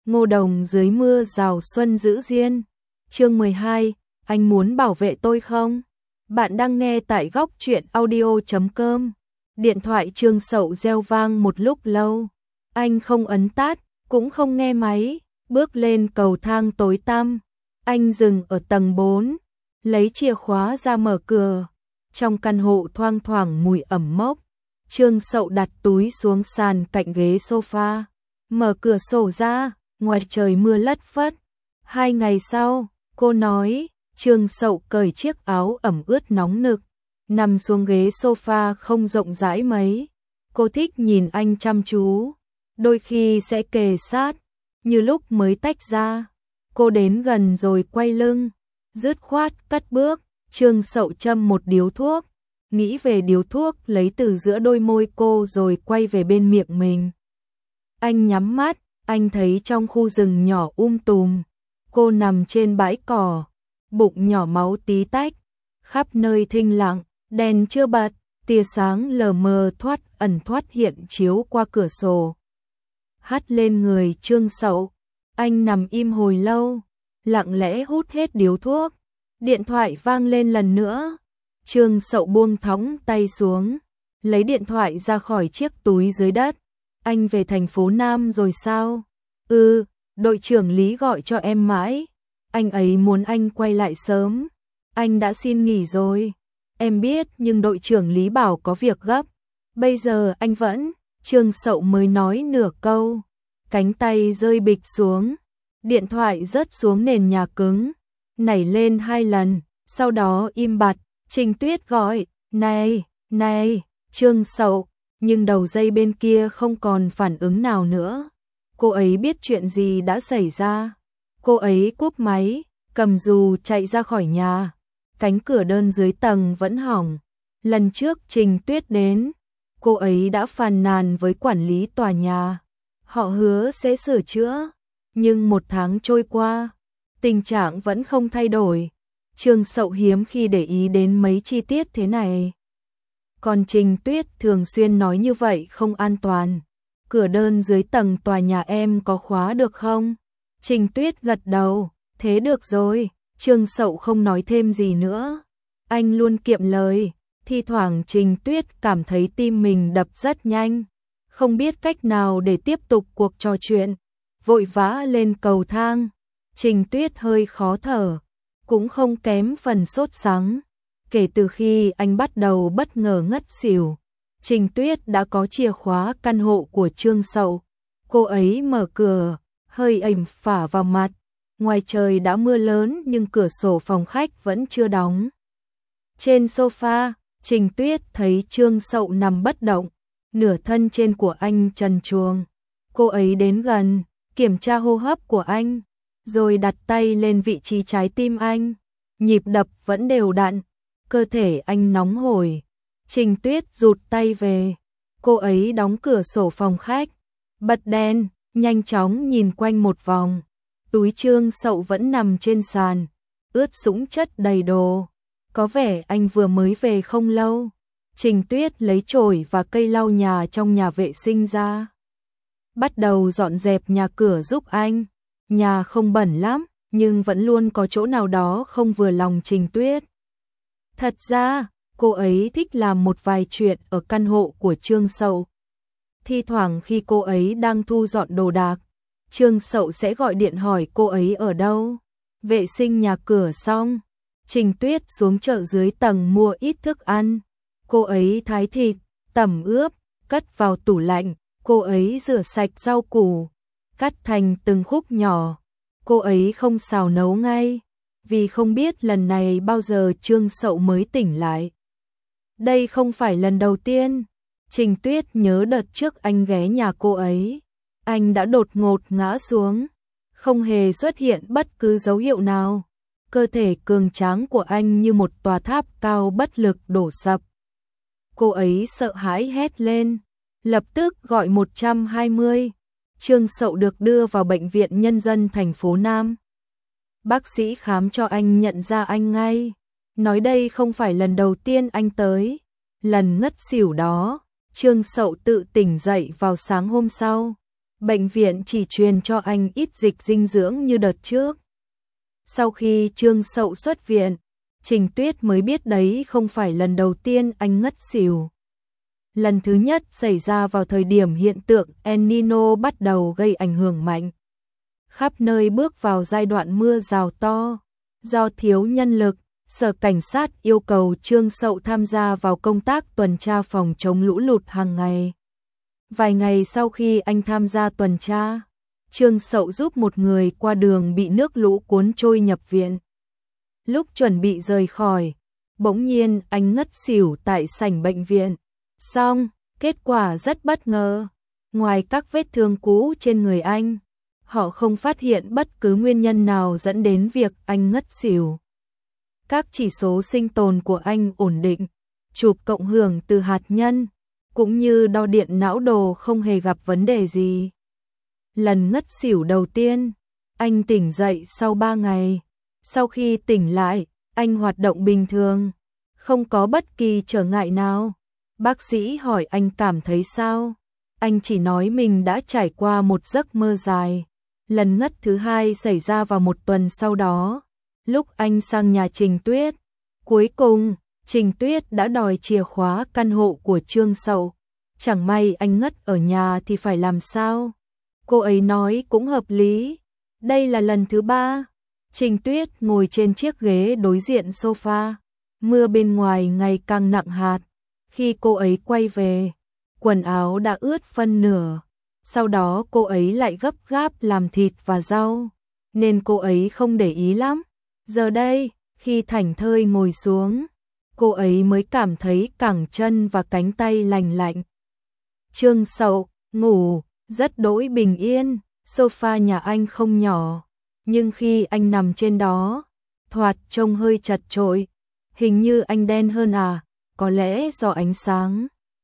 Ngô Đồng dưới mưa rào xuân giữ diên. Chương 12, anh muốn bảo vệ tôi không? Bạn đang nghe tại góc truyện audio.com. Điện thoại Trương Sậu reo vang một lúc lâu. Anh không ấn tắt, cũng không nghe máy, bước lên cầu thang tối tăm. Anh dừng ở tầng 4, lấy chìa khóa ra mở cửa. Trong căn hộ thoang thoảng mùi ẩm mốc. Trương Sậu đặt túi xuống sàn cạnh ghế sofa, mở cửa sổ ra, ngoài trời mưa lất phất. 2 ngày sau, cô nói, Trương Sậu cởi chiếc áo ẩm ướt nóng nực, nằm xuống ghế sofa không rộng rãi mấy. Cô thích nhìn anh chăm chú, đôi khi sẽ kề sát, như lúc mới tách ra. Cô đến gần rồi quay lưng, dứt khoát cất bước. Trương Sậu châm một điếu thuốc, nghĩ về điếu thuốc lấy từ giữa đôi môi cô rồi quay về bên miệng mình. Anh nhắm mắt, anh thấy trong khu rừng nhỏ tùm, cô nằm trên bãi cỏ, bụng nhỏ máu tí tách, khắp nơi thinh lặng, đèn chưa bật, tia sáng lờ mờ thoát ẩn thoát hiện chiếu qua cửa sổ, hắt lên người Trương Sậu. Anh nằm im hồi lâu, lặng lẽ hút hết điếu thuốc. Điện thoại vang lên lần nữa. Trương Sậu buông thõng tay xuống, lấy điện thoại ra khỏi chiếc túi dưới đất. Anh về thành phố Nam rồi sao? Đội trưởng Lý gọi cho em mãi. Anh ấy muốn anh quay lại sớm. Anh đã xin nghỉ rồi. Em biết nhưng đội trưởng Lý bảo có việc gấp. Bây giờ anh vẫn... Trương Sậu mới nói nửa câu, cánh tay rơi bịch xuống. Điện thoại rớt xuống nền nhà cứng, nảy lên 2 lần, sau đó im bặt. Trình Tuyết gọi, này, Trương Sậu, nhưng đầu dây bên kia không còn phản ứng nào nữa. Cô ấy biết chuyện gì đã xảy ra. Cô ấy cúp máy, cầm dù chạy ra khỏi nhà. Cánh cửa đơn dưới tầng vẫn hỏng. Lần trước Trình Tuyết đến, cô ấy đã phàn nàn với quản lý tòa nhà. Họ hứa sẽ sửa chữa, nhưng 1 tháng trôi qua, tình trạng vẫn không thay đổi. Trương Sậu hiếm khi để ý đến mấy chi tiết thế này. Còn Trình Tuyết thường xuyên nói như vậy không an toàn. Cửa đơn dưới tầng tòa nhà em có khóa được không? Trình Tuyết gật đầu, thế được rồi. Trương Sậu không nói thêm gì nữa. Anh luôn kiệm lời. Thi thoảng Trình Tuyết cảm thấy tim mình đập rất nhanh, không biết cách nào để tiếp tục cuộc trò chuyện. Vội vã lên cầu thang. Trình Tuyết hơi khó thở, cũng không kém phần sốt sắng. Kể từ khi anh bắt đầu bất ngờ ngất xỉu, Trình Tuyết đã có chìa khóa căn hộ của Trương Sậu. Cô ấy mở cửa, hơi ẩm phả vào mặt. Ngoài trời đã mưa lớn nhưng cửa sổ phòng khách vẫn chưa đóng. Trên sofa, Trình Tuyết thấy Trương Sậu nằm bất động, nửa thân trên của anh trần truồng. Cô ấy đến gần, kiểm tra hô hấp của anh, rồi đặt tay lên vị trí trái tim anh. Nhịp đập vẫn đều đặn, cơ thể anh nóng hổi. Trình Tuyết rụt tay về. Cô ấy đóng cửa sổ phòng khách, bật đèn, nhanh chóng nhìn quanh một vòng. Túi Trương Sậu vẫn nằm trên sàn, ướt sũng chất đầy đồ. Có vẻ anh vừa mới về không lâu. Trình Tuyết lấy chổi và cây lau nhà trong nhà vệ sinh ra, bắt đầu dọn dẹp nhà cửa giúp anh. Nhà không bẩn lắm, nhưng vẫn luôn có chỗ nào đó không vừa lòng Trình Tuyết. Thật ra, cô ấy thích làm một vài chuyện ở căn hộ của Trương Sậu. Thi thoảng khi cô ấy đang thu dọn đồ đạc, Trương Sậu sẽ gọi điện hỏi cô ấy ở đâu. Vệ sinh nhà cửa xong, Trình Tuyết xuống chợ dưới tầng mua ít thức ăn. Cô ấy thái thịt, tẩm ướp, cất vào tủ lạnh. Cô ấy rửa sạch rau củ, cắt thành từng khúc nhỏ. Cô ấy không xào nấu ngay, vì không biết lần này bao giờ Trương Sậu mới tỉnh lại. Đây không phải lần đầu tiên. Trình Tuyết nhớ đợt trước anh ghé nhà cô ấy, anh đã đột ngột ngã xuống, không hề xuất hiện bất cứ dấu hiệu nào. Cơ thể cường tráng của anh như một tòa tháp cao bất lực đổ sập. Cô ấy sợ hãi hét lên, lập tức gọi 120. Trương Sậu được đưa vào bệnh viện nhân dân thành phố Nam. Bác sĩ khám cho anh nhận ra anh ngay, nói đây không phải lần đầu tiên anh tới. Lần ngất xỉu đó, Trương Sậu tự tỉnh dậy vào sáng hôm sau. bệnh viện chỉ truyền cho anh ít dịch dinh dưỡng như đợt trước. Sau khi Trương Sậu xuất viện, Trình Tuyết mới biết đấy không phải lần đầu tiên anh ngất xỉu. Lần thứ nhất xảy ra vào thời điểm hiện tượng El Nino bắt đầu gây ảnh hưởng mạnh. Khắp nơi bước vào giai đoạn mưa rào to. Do thiếu nhân lực, Sở Cảnh sát yêu cầu Trương Sậu tham gia vào công tác tuần tra phòng chống lũ lụt hàng ngày. Vài ngày sau khi anh tham gia tuần tra, Trương Sậu giúp một người qua đường bị nước lũ cuốn trôi nhập viện. Lúc chuẩn bị rời khỏi, bỗng nhiên anh ngất xỉu tại sảnh bệnh viện. Xong, kết quả rất bất ngờ. Ngoài các vết thương cũ trên người anh, họ không phát hiện bất cứ nguyên nhân nào dẫn đến việc anh ngất xỉu. Các chỉ số sinh tồn của anh ổn định, chụp cộng hưởng từ hạt nhân, cũng như đo điện não đồ không hề gặp vấn đề gì. Lần ngất xỉu đầu tiên, anh tỉnh dậy sau 3 ngày. Sau khi tỉnh lại, anh hoạt động bình thường, không có bất kỳ trở ngại nào. Bác sĩ hỏi anh cảm thấy sao? Anh chỉ nói mình đã trải qua một giấc mơ dài. Lần ngất thứ hai xảy ra vào một tuần sau đó, lúc anh sang nhà Trình Tuyết. Cuối cùng, Trình Tuyết đã đòi chìa khóa căn hộ của Trương Sậu. Chẳng may anh ngất ở nhà thì phải làm sao? Cô ấy nói cũng hợp lý. Đây là lần thứ 3. Trình Tuyết ngồi trên chiếc ghế đối diện sofa. Mưa bên ngoài ngày càng nặng hạt. Khi cô ấy quay về, quần áo đã ướt phân nửa. Sau đó cô ấy lại gấp gáp làm thịt và rau, nên cô ấy không để ý lắm. Giờ đây, khi thảnh thơi ngồi xuống, cô ấy mới cảm thấy cẳng chân và cánh tay lành lạnh. Trương Sậu ngủ rất đỗi bình yên, sofa nhà anh không nhỏ, nhưng khi anh nằm trên đó, thoạt trông hơi chật chội. Hình như anh đen hơn à, có lẽ do ánh sáng.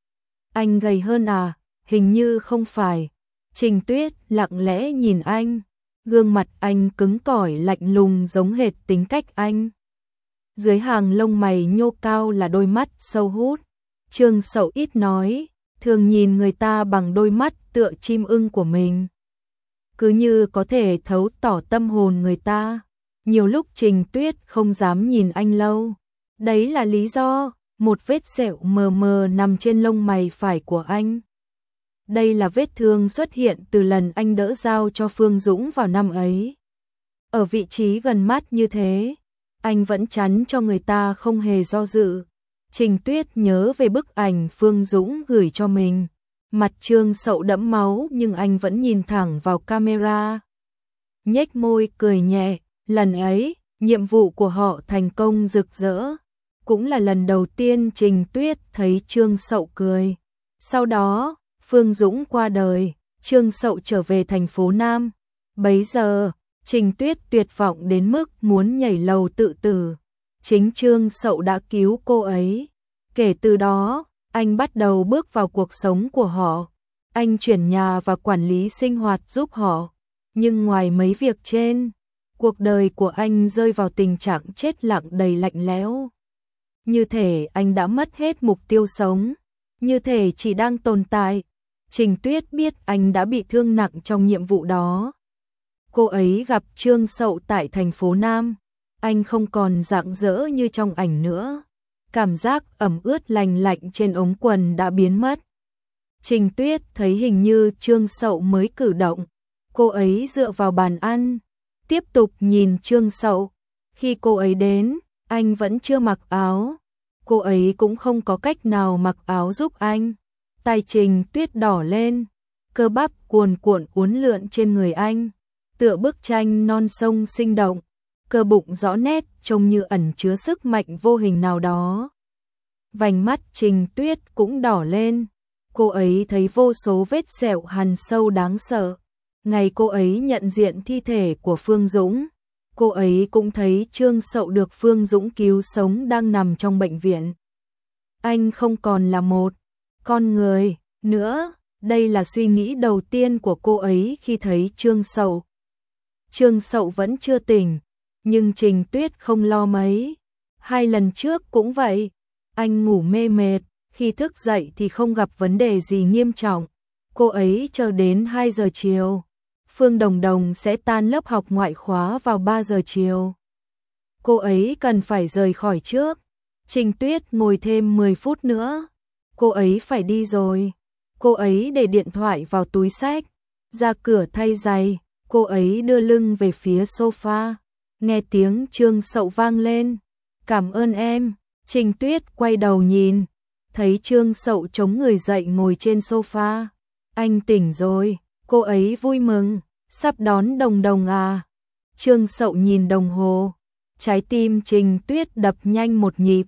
Anh gầy hơn à, hình như không phải. Trình Tuyết lặng lẽ nhìn anh, gương mặt anh cứng cỏi lạnh lùng giống hệt tính cách anh. Dưới hàng lông mày nhô cao là đôi mắt sâu hút. Trương Sậu ít nói, thường nhìn người ta bằng đôi mắt tựa chim ưng của mình. Cứ như có thể thấu tỏ tâm hồn người ta. Nhiều lúc Trình Tuyết không dám nhìn anh lâu. Đấy là lý do, một vết sẹo mờ mờ nằm trên lông mày phải của anh. Đây là vết thương xuất hiện từ lần anh đỡ dao cho Phương Dũng vào năm ấy. Ở vị trí gần mắt như thế, anh vẫn chắn cho người ta không hề do dự. Trình Tuyết nhớ về bức ảnh Phương Dũng gửi cho mình. Mặt Trương Sậu đẫm máu nhưng anh vẫn nhìn thẳng vào camera. Nhếch môi cười nhẹ, lần ấy, nhiệm vụ của họ thành công rực rỡ. Cũng là lần đầu tiên Trình Tuyết thấy Trương Sậu cười. Sau đó, Phương Dũng qua đời, Trương Sậu trở về thành phố Nam. Bấy giờ, Trình Tuyết tuyệt vọng đến mức muốn nhảy lầu tự tử. Chính Trương Sậu đã cứu cô ấy. Kể từ đó, anh bắt đầu bước vào cuộc sống của họ. Anh chuyển nhà và quản lý sinh hoạt giúp họ. Nhưng ngoài mấy việc trên, cuộc đời của anh rơi vào tình trạng chết lặng đầy lạnh lẽo. Như thể anh đã mất hết mục tiêu sống, như thể chỉ đang tồn tại. Trình Tuyết biết anh đã bị thương nặng trong nhiệm vụ đó. Cô ấy gặp Trương Sậu tại thành phố Nam. Anh không còn rạng rỡ như trong ảnh nữa. Cảm giác ẩm ướt lành lạnh trên ống quần đã biến mất. Trình Tuyết thấy hình như Trương Sậu mới cử động. Cô ấy dựa vào bàn ăn, tiếp tục nhìn Trương Sậu. Khi cô ấy đến, anh vẫn chưa mặc áo. Cô ấy cũng không có cách nào mặc áo giúp anh. Tay Trình Tuyết đỏ lên, cơ bắp cuồn cuộn uốn lượn trên người anh, tựa bức tranh non sông sinh động. Cơ bụng rõ nét trông như ẩn chứa sức mạnh vô hình nào đó. Vành mắt Trình Tuyết cũng đỏ lên. Cô ấy thấy vô số vết sẹo hằn sâu đáng sợ. Ngày cô ấy nhận diện thi thể của Phương Dũng, cô ấy cũng thấy Trương Sậu được Phương Dũng cứu sống đang nằm trong bệnh viện. Anh không còn là một con người nữa. Đây là suy nghĩ đầu tiên của cô ấy khi thấy Trương Sậu. Trương Sậu vẫn chưa tỉnh, nhưng Trình Tuyết không lo mấy. 2 lần trước cũng vậy. Anh ngủ mê mệt, khi thức dậy thì không gặp vấn đề gì nghiêm trọng. Cô ấy chờ đến 2 giờ chiều. Phương Đồng Đồng sẽ tan lớp học ngoại khóa vào 3 giờ chiều. Cô ấy cần phải rời khỏi trước. Trình Tuyết ngồi thêm 10 phút nữa. Cô ấy phải đi rồi. Cô ấy để điện thoại vào túi xách, ra cửa thay giày, cô ấy đưa lưng về phía sofa. Nghe tiếng Trương Sậu vang lên. Cảm ơn em. Trình Tuyết quay đầu nhìn, thấy Trương Sậu chống người dậy ngồi trên sofa. Anh tỉnh rồi. Cô ấy vui mừng. Sắp đón Đồng Đồng à? Trương Sậu nhìn đồng hồ. Trái tim Trình Tuyết đập nhanh một nhịp.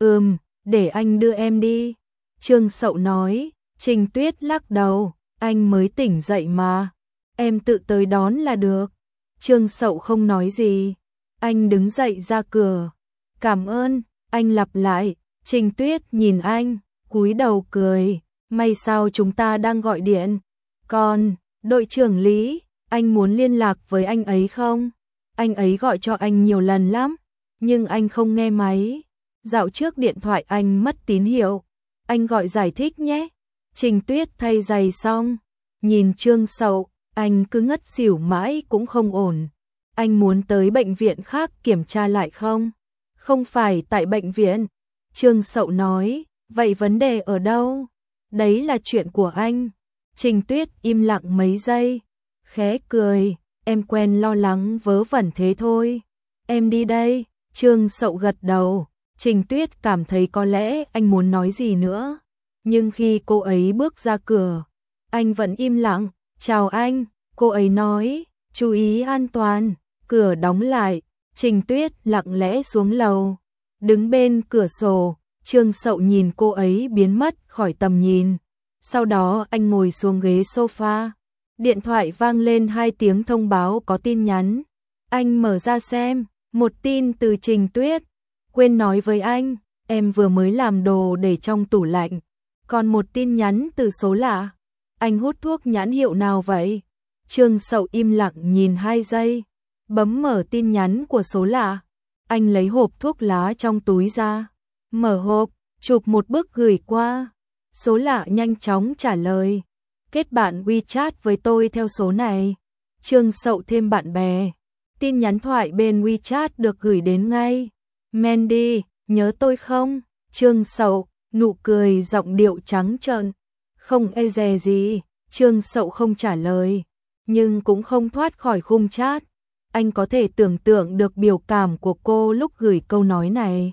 Để anh đưa em đi. Trương Sậu nói. Trình Tuyết lắc đầu. Anh mới tỉnh dậy mà. Em tự tới đón là được. Trương Sậu không nói gì. Anh đứng dậy ra cửa. Cảm ơn. Anh lặp lại. Trình Tuyết nhìn anh, cúi đầu cười. May sao chúng ta đang gọi điện. Còn, đội trưởng Lý, anh muốn liên lạc với anh ấy không? Anh ấy gọi cho anh nhiều lần lắm, nhưng anh không nghe máy. Dạo trước điện thoại anh mất tín hiệu. Anh gọi giải thích nhé. Trình Tuyết thay giày xong, nhìn Trương Sậu, anh cứ ngất xỉu mãi cũng không ổn. Anh muốn tới bệnh viện khác kiểm tra lại không? Không phải tại bệnh viện. Trương Sậu nói, vậy vấn đề ở đâu? Đấy là chuyện của anh. Trình Tuyết im lặng mấy giây, khẽ cười, em quen lo lắng vớ vẩn thế thôi. Em đi đây. Trương Sậu gật đầu. Trình Tuyết cảm thấy có lẽ anh muốn nói gì nữa, nhưng khi cô ấy bước ra cửa, anh vẫn im lặng. Chào anh, cô ấy nói, chú ý an toàn. Cửa đóng lại, Trình Tuyết lặng lẽ xuống lầu, đứng bên cửa sổ. Trương Sậu nhìn cô ấy biến mất khỏi tầm nhìn. Sau đó anh ngồi xuống ghế sofa. Điện thoại vang lên 2 tiếng thông báo có tin nhắn. Anh mở ra xem, một tin từ Trình Tuyết. Quên nói với anh, em vừa mới làm đồ để trong tủ lạnh. Còn một tin nhắn từ số lạ. Anh hút thuốc nhãn hiệu nào vậy? Trương Sậu im lặng nhìn 2 giây, bấm mở tin nhắn của số lạ. Anh lấy hộp thuốc lá trong túi ra, mở hộp, chụp một bức gửi qua. Số lạ nhanh chóng trả lời, kết bạn WeChat với tôi theo số này. Trương Sậu thêm bạn bè. Tin nhắn thoại bên WeChat được gửi đến ngay. Mandy, nhớ tôi không? Trương Sậu, nụ cười giọng điệu trắng trợn. Không e dè gì. Trương Sậu không trả lời, nhưng cũng không thoát khỏi khung chat. Anh có thể tưởng tượng được biểu cảm của cô lúc gửi câu nói này.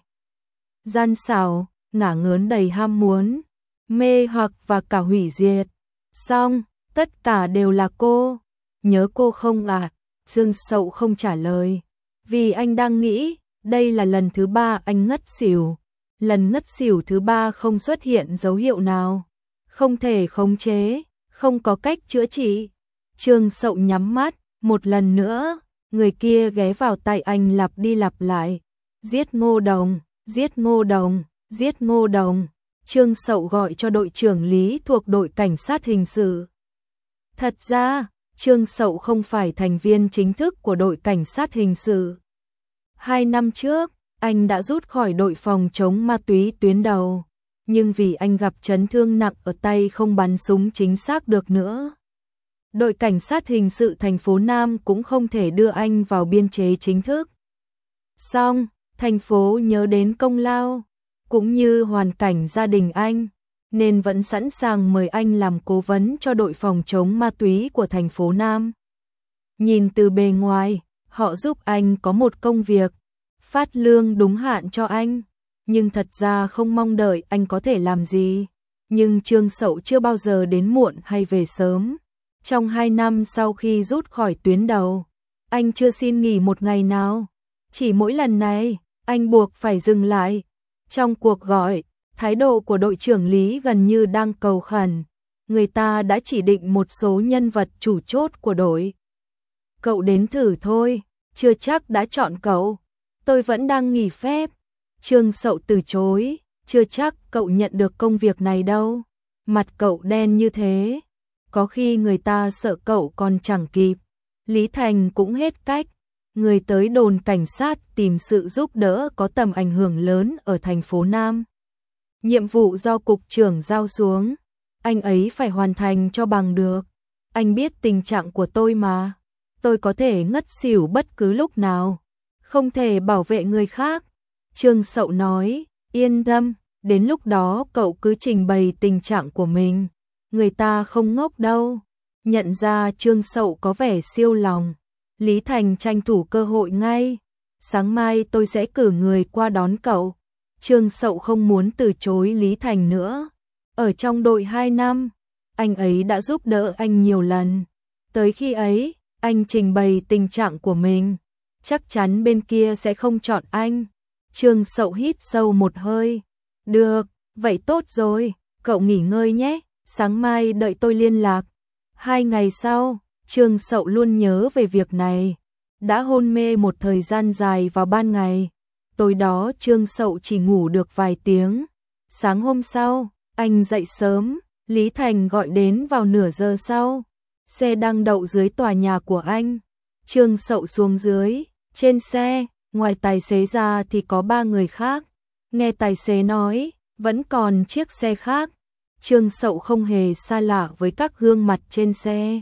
Gian xảo, ngả ngớn đầy ham muốn, mê hoặc và cả hủy diệt. Xong, tất cả đều là cô. Nhớ cô không à? Trương Sậu không trả lời, vì anh đang nghĩ, đây là lần thứ 3 anh ngất xỉu. Lần ngất xỉu thứ 3 không xuất hiện dấu hiệu nào. Không thể khống chế, không có cách chữa trị. Trương Sậu nhắm mắt, một lần nữa, người kia ghé vào tai anh lặp đi lặp lại. Giết Ngô Đồng, giết Ngô Đồng, giết Ngô Đồng. Trương Sậu gọi cho đội trưởng Lý thuộc đội cảnh sát hình sự. Thật ra, Trương Sậu không phải thành viên chính thức của đội cảnh sát hình sự. 2 năm trước, anh đã rút khỏi đội phòng chống ma túy tuyến đầu, nhưng vì anh gặp chấn thương nặng ở tay không bắn súng chính xác được nữa. Đội cảnh sát hình sự thành phố Nam cũng không thể đưa anh vào biên chế chính thức. Song, thành phố nhớ đến công lao, cũng như hoàn cảnh gia đình anh, nên vẫn sẵn sàng mời anh làm cố vấn cho đội phòng chống ma túy của thành phố Nam. Nhìn từ bề ngoài, họ giúp anh có một công việc, phát lương đúng hạn cho anh, nhưng thật ra không mong đợi anh có thể làm gì. Nhưng Trương Sậu chưa bao giờ đến muộn hay về sớm. Trong 2 năm sau khi rút khỏi tuyến đầu, anh chưa xin nghỉ một ngày nào. Chỉ mỗi lần này, anh buộc phải dừng lại. Trong cuộc gọi, thái độ của đội trưởng Lý gần như đang cầu khẩn. Người ta đã chỉ định một số nhân vật chủ chốt của đội. Cậu đến thử thôi, chưa chắc đã chọn cậu. Tôi vẫn đang nghỉ phép. Trương Sậu từ chối, chưa chắc cậu nhận được công việc này đâu. Mặt cậu đen như thế, có khi người ta sợ cậu còn chẳng kịp. Lý Thành cũng hết cách. Người tới đồn cảnh sát tìm sự giúp đỡ có tầm ảnh hưởng lớn ở thành phố Nam. Nhiệm vụ do cục trưởng giao xuống. anh ấy phải hoàn thành cho bằng được. Anh biết tình trạng của tôi mà. Tôi có thể ngất xỉu bất cứ lúc nào. Không thể bảo vệ người khác. Trương Sậu nói, yên tâm, đến lúc đó cậu cứ trình bày tình trạng của mình. Người ta không ngốc đâu. Nhận ra Trương Sậu có vẻ siêu lòng, Lý Thành tranh thủ cơ hội ngay. Sáng mai tôi sẽ cử người qua đón cậu. Trương Sậu không muốn từ chối Lý Thành nữa. Ở trong đội 2 năm, anh ấy đã giúp đỡ anh nhiều lần. Tới khi ấy, anh trình bày tình trạng của mình, chắc chắn bên kia sẽ không chọn anh. Trương Sậu hít sâu một hơi. Được, vậy tốt rồi, cậu nghỉ ngơi nhé, sáng mai đợi tôi liên lạc. 2 ngày sau, Trương Sậu luôn nhớ về việc này. Đã hôn mê một thời gian dài vào ban ngày. Tối đó Trương Sậu chỉ ngủ được vài tiếng. Sáng hôm sau, anh dậy sớm, Lý Thành gọi đến vào nửa giờ sau. Xe đang đậu dưới tòa nhà của anh. Trương Sậu xuống dưới, trên xe, ngoài tài xế ra thì có 3 người khác. Nghe tài xế nói, vẫn còn chiếc xe khác. Trương Sậu không hề xa lạ với các gương mặt trên xe.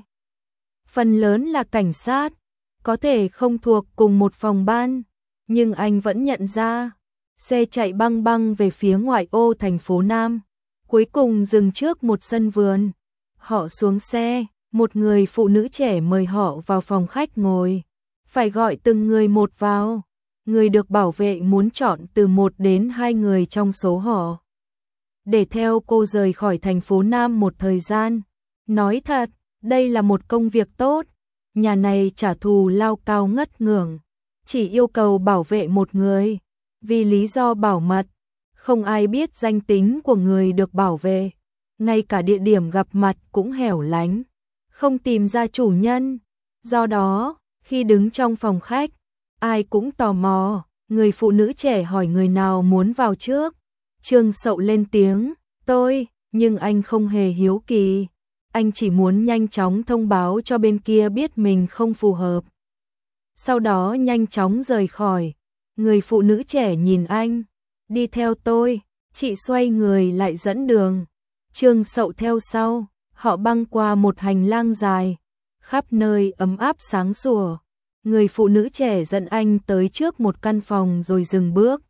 Phần lớn là cảnh sát, có thể không thuộc cùng một phòng ban, nhưng anh vẫn nhận ra. Xe chạy băng băng về phía ngoại ô thành phố Nam, cuối cùng dừng trước một sân vườn. Họ xuống xe, một người phụ nữ trẻ mời họ vào phòng khách ngồi. Phải gọi từng người một vào. Người được bảo vệ muốn chọn từ 1 đến 2 người trong số họ, để theo cô rời khỏi thành phố Nam một thời gian. Nói thật, đây là một công việc tốt. Nhà này trả thù lao cao ngất ngưởng, chỉ yêu cầu bảo vệ một người. Vì lý do bảo mật, không ai biết danh tính của người được bảo vệ. Ngay cả địa điểm gặp mặt cũng hẻo lánh, không tìm ra chủ nhân. Do đó, khi đứng trong phòng khách, ai cũng tò mò. Người phụ nữ trẻ hỏi người nào muốn vào trước. Trương Sậu lên tiếng, tôi, nhưng anh không hề hiếu kỳ. Anh chỉ muốn nhanh chóng thông báo cho bên kia biết mình không phù hợp. Sau đó nhanh chóng rời khỏi. Người phụ nữ trẻ nhìn anh, đi theo tôi. Chị xoay người lại dẫn đường. Trương Sậu theo sau, họ băng qua một hành lang dài, khắp nơi ấm áp sáng sủa. Người phụ nữ trẻ dẫn anh tới trước một căn phòng rồi dừng bước.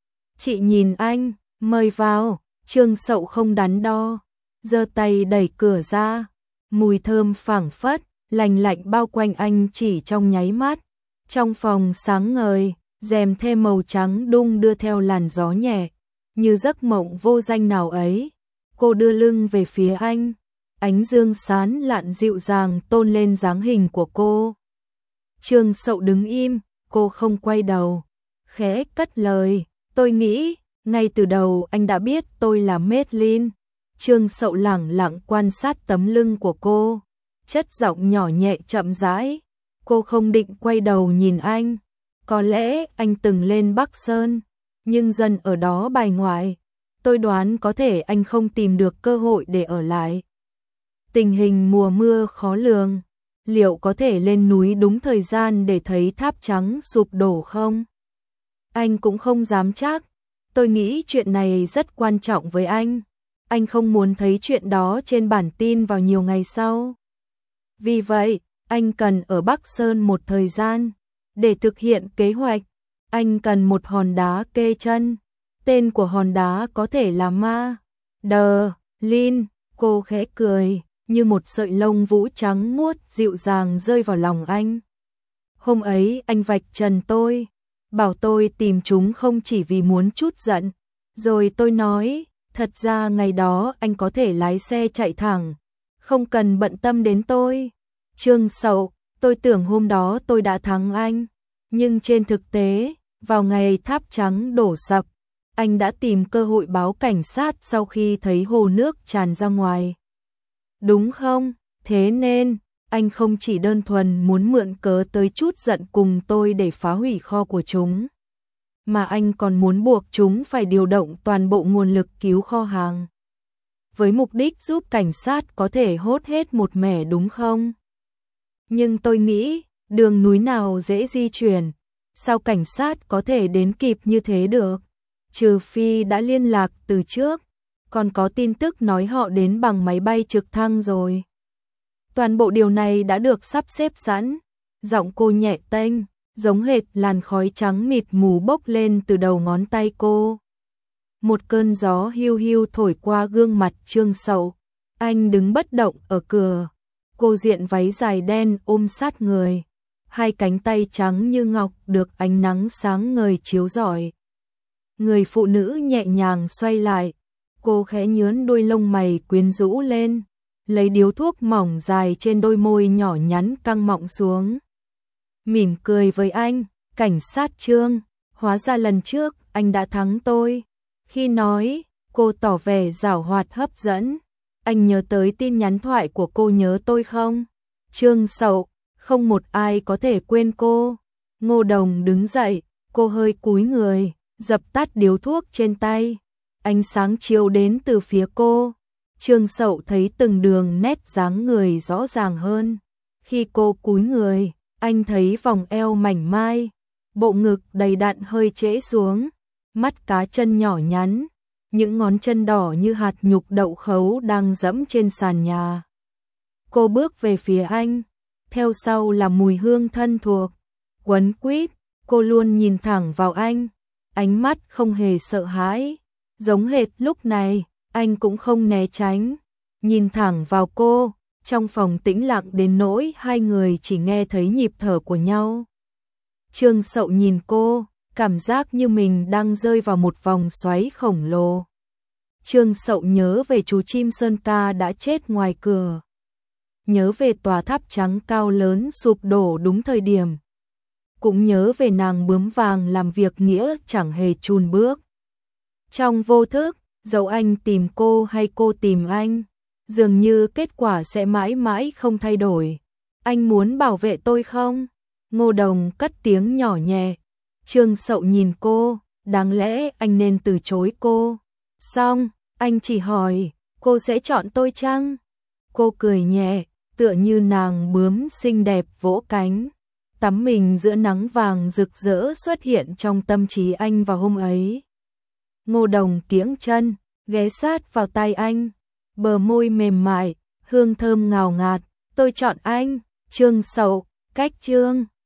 Chị nhìn anh, mời vào. Trương Sậu không đắn đo, giơ tay đẩy cửa ra. Mùi thơm phảng phất, lành lạnh bao quanh anh chỉ trong nháy mắt. Trong phòng sáng ngời, rèm thêm màu trắng đung đưa theo làn gió nhẹ, như giấc mộng vô danh nào ấy. Cô đưa lưng về phía anh, ánh dương sáng lạn dịu dàng tôn lên dáng hình của cô. Trương Sậu đứng im, cô không quay đầu, khẽ cất lời, tôi nghĩ, ngay từ đầu anh đã biết tôi là Madeline. Trương Sậu lẳng lặng quan sát tấm lưng của cô, chất giọng nhỏ nhẹ chậm rãi. Cô không định quay đầu nhìn anh. Có lẽ anh từng lên Bắc Sơn, nhưng dần ở đó bài ngoại. Tôi đoán có thể anh không tìm được cơ hội để ở lại. Tình hình mùa mưa khó lường, liệu có thể lên núi đúng thời gian để thấy tháp trắng sụp đổ không? Anh cũng không dám chắc. Tôi nghĩ chuyện này rất quan trọng với anh. Anh không muốn thấy chuyện đó trên bản tin vào nhiều ngày sau. Vì vậy, anh cần ở Bắc Sơn một thời gian. Để thực hiện kế hoạch, anh cần một hòn đá kê chân. Tên của hòn đá có thể là Ma Đờ Lin. Cô khẽ cười, như một sợi lông vũ trắng muốt dịu dàng rơi vào lòng anh. Hôm ấy anh vạch trần tôi, bảo tôi tìm chúng không chỉ vì muốn trút giận. Rồi tôi nói, thật ra ngày đó anh có thể lái xe chạy thẳng, không cần bận tâm đến tôi. Trương Sậu, tôi tưởng hôm đó tôi đã thắng anh, nhưng trên thực tế, vào ngày tháp trắng đổ sập, anh đã tìm cơ hội báo cảnh sát sau khi thấy hồ nước tràn ra ngoài. Đúng không? Thế nên, anh không chỉ đơn thuần muốn mượn cớ tới chút giận cùng tôi để phá hủy kho của chúng, mà anh còn muốn buộc chúng phải điều động toàn bộ nguồn lực cứu kho hàng, với mục đích giúp cảnh sát có thể hốt hết một mẻ, đúng không? Nhưng tôi nghĩ, đường núi nào dễ di chuyển, sao cảnh sát có thể đến kịp như thế được? Trừ phi đã liên lạc từ trước, còn có tin tức nói họ đến bằng máy bay trực thăng rồi. Toàn bộ điều này đã được sắp xếp sẵn. Giọng cô nhẹ tênh, giống hệt làn khói trắng mịt mù bốc lên từ đầu ngón tay cô. Một cơn gió hiu hiu thổi qua gương mặt Trương Sậu. Anh đứng bất động ở cửa. Cô diện váy dài đen ôm sát người. Hai cánh tay trắng như ngọc được ánh nắng sáng ngời chiếu rọi. Người phụ nữ nhẹ nhàng xoay lại. Cô khẽ nhướn đôi lông mày quyến rũ lên. Lấy điếu thuốc mỏng dài trên đôi môi nhỏ nhắn căng mọng xuống. Mỉm cười với anh, cảnh sát Trương, hóa ra lần trước anh đã thắng tôi. Khi nói, cô tỏ vẻ giảo hoạt hấp dẫn. Anh nhớ tới tin nhắn thoại của cô nhớ tôi không? Trương Sậu, không một ai có thể quên cô. Ngô Đồng đứng dậy, cô hơi cúi người, dập tắt điếu thuốc trên tay. Ánh sáng chiếu đến từ phía cô. Trương Sậu thấy từng đường nét dáng người rõ ràng hơn. Khi cô cúi người, anh thấy vòng eo mảnh mai, bộ ngực đầy đặn hơi trễ xuống, mắt cá chân nhỏ nhắn, những ngón chân đỏ như hạt nhục đậu khấu đang dẫm trên sàn nhà. Cô bước về phía anh, theo sau là mùi hương thân thuộc, quấn quýt, cô luôn nhìn thẳng vào anh, ánh mắt không hề sợ hãi, giống hệt lúc này, anh cũng không né tránh, nhìn thẳng vào cô. Trong phòng tĩnh lặng đến nỗi hai người chỉ nghe thấy nhịp thở của nhau. Trương Sậu nhìn cô, cảm giác như mình đang rơi vào một vòng xoáy khổng lồ. Trương Sậu nhớ về chú chim sơn ca đã chết ngoài cửa. Nhớ về tòa tháp trắng cao lớn sụp đổ đúng thời điểm. Cũng nhớ về nàng bướm vàng làm việc nghĩa chẳng hề chùn bước. Trong vô thức, dẫu anh tìm cô hay cô tìm anh, dường như kết quả sẽ mãi mãi không thay đổi. Anh muốn bảo vệ tôi không? Ngô Đồng cất tiếng nhỏ nhẹ. Trương Sậu nhìn cô, đáng lẽ anh nên từ chối cô. Xong, anh chỉ hỏi, cô sẽ chọn tôi chăng? Cô cười nhẹ, tựa như nàng bướm xinh đẹp vỗ cánh. Tắm mình giữa nắng vàng rực rỡ xuất hiện trong tâm trí anh vào hôm ấy. Ngô Đồng kiễng chân, ghé sát vào tay anh. Bờ môi mềm mại, hương thơm ngào ngạt, tôi chọn anh. Trương Sậu, cách Trương.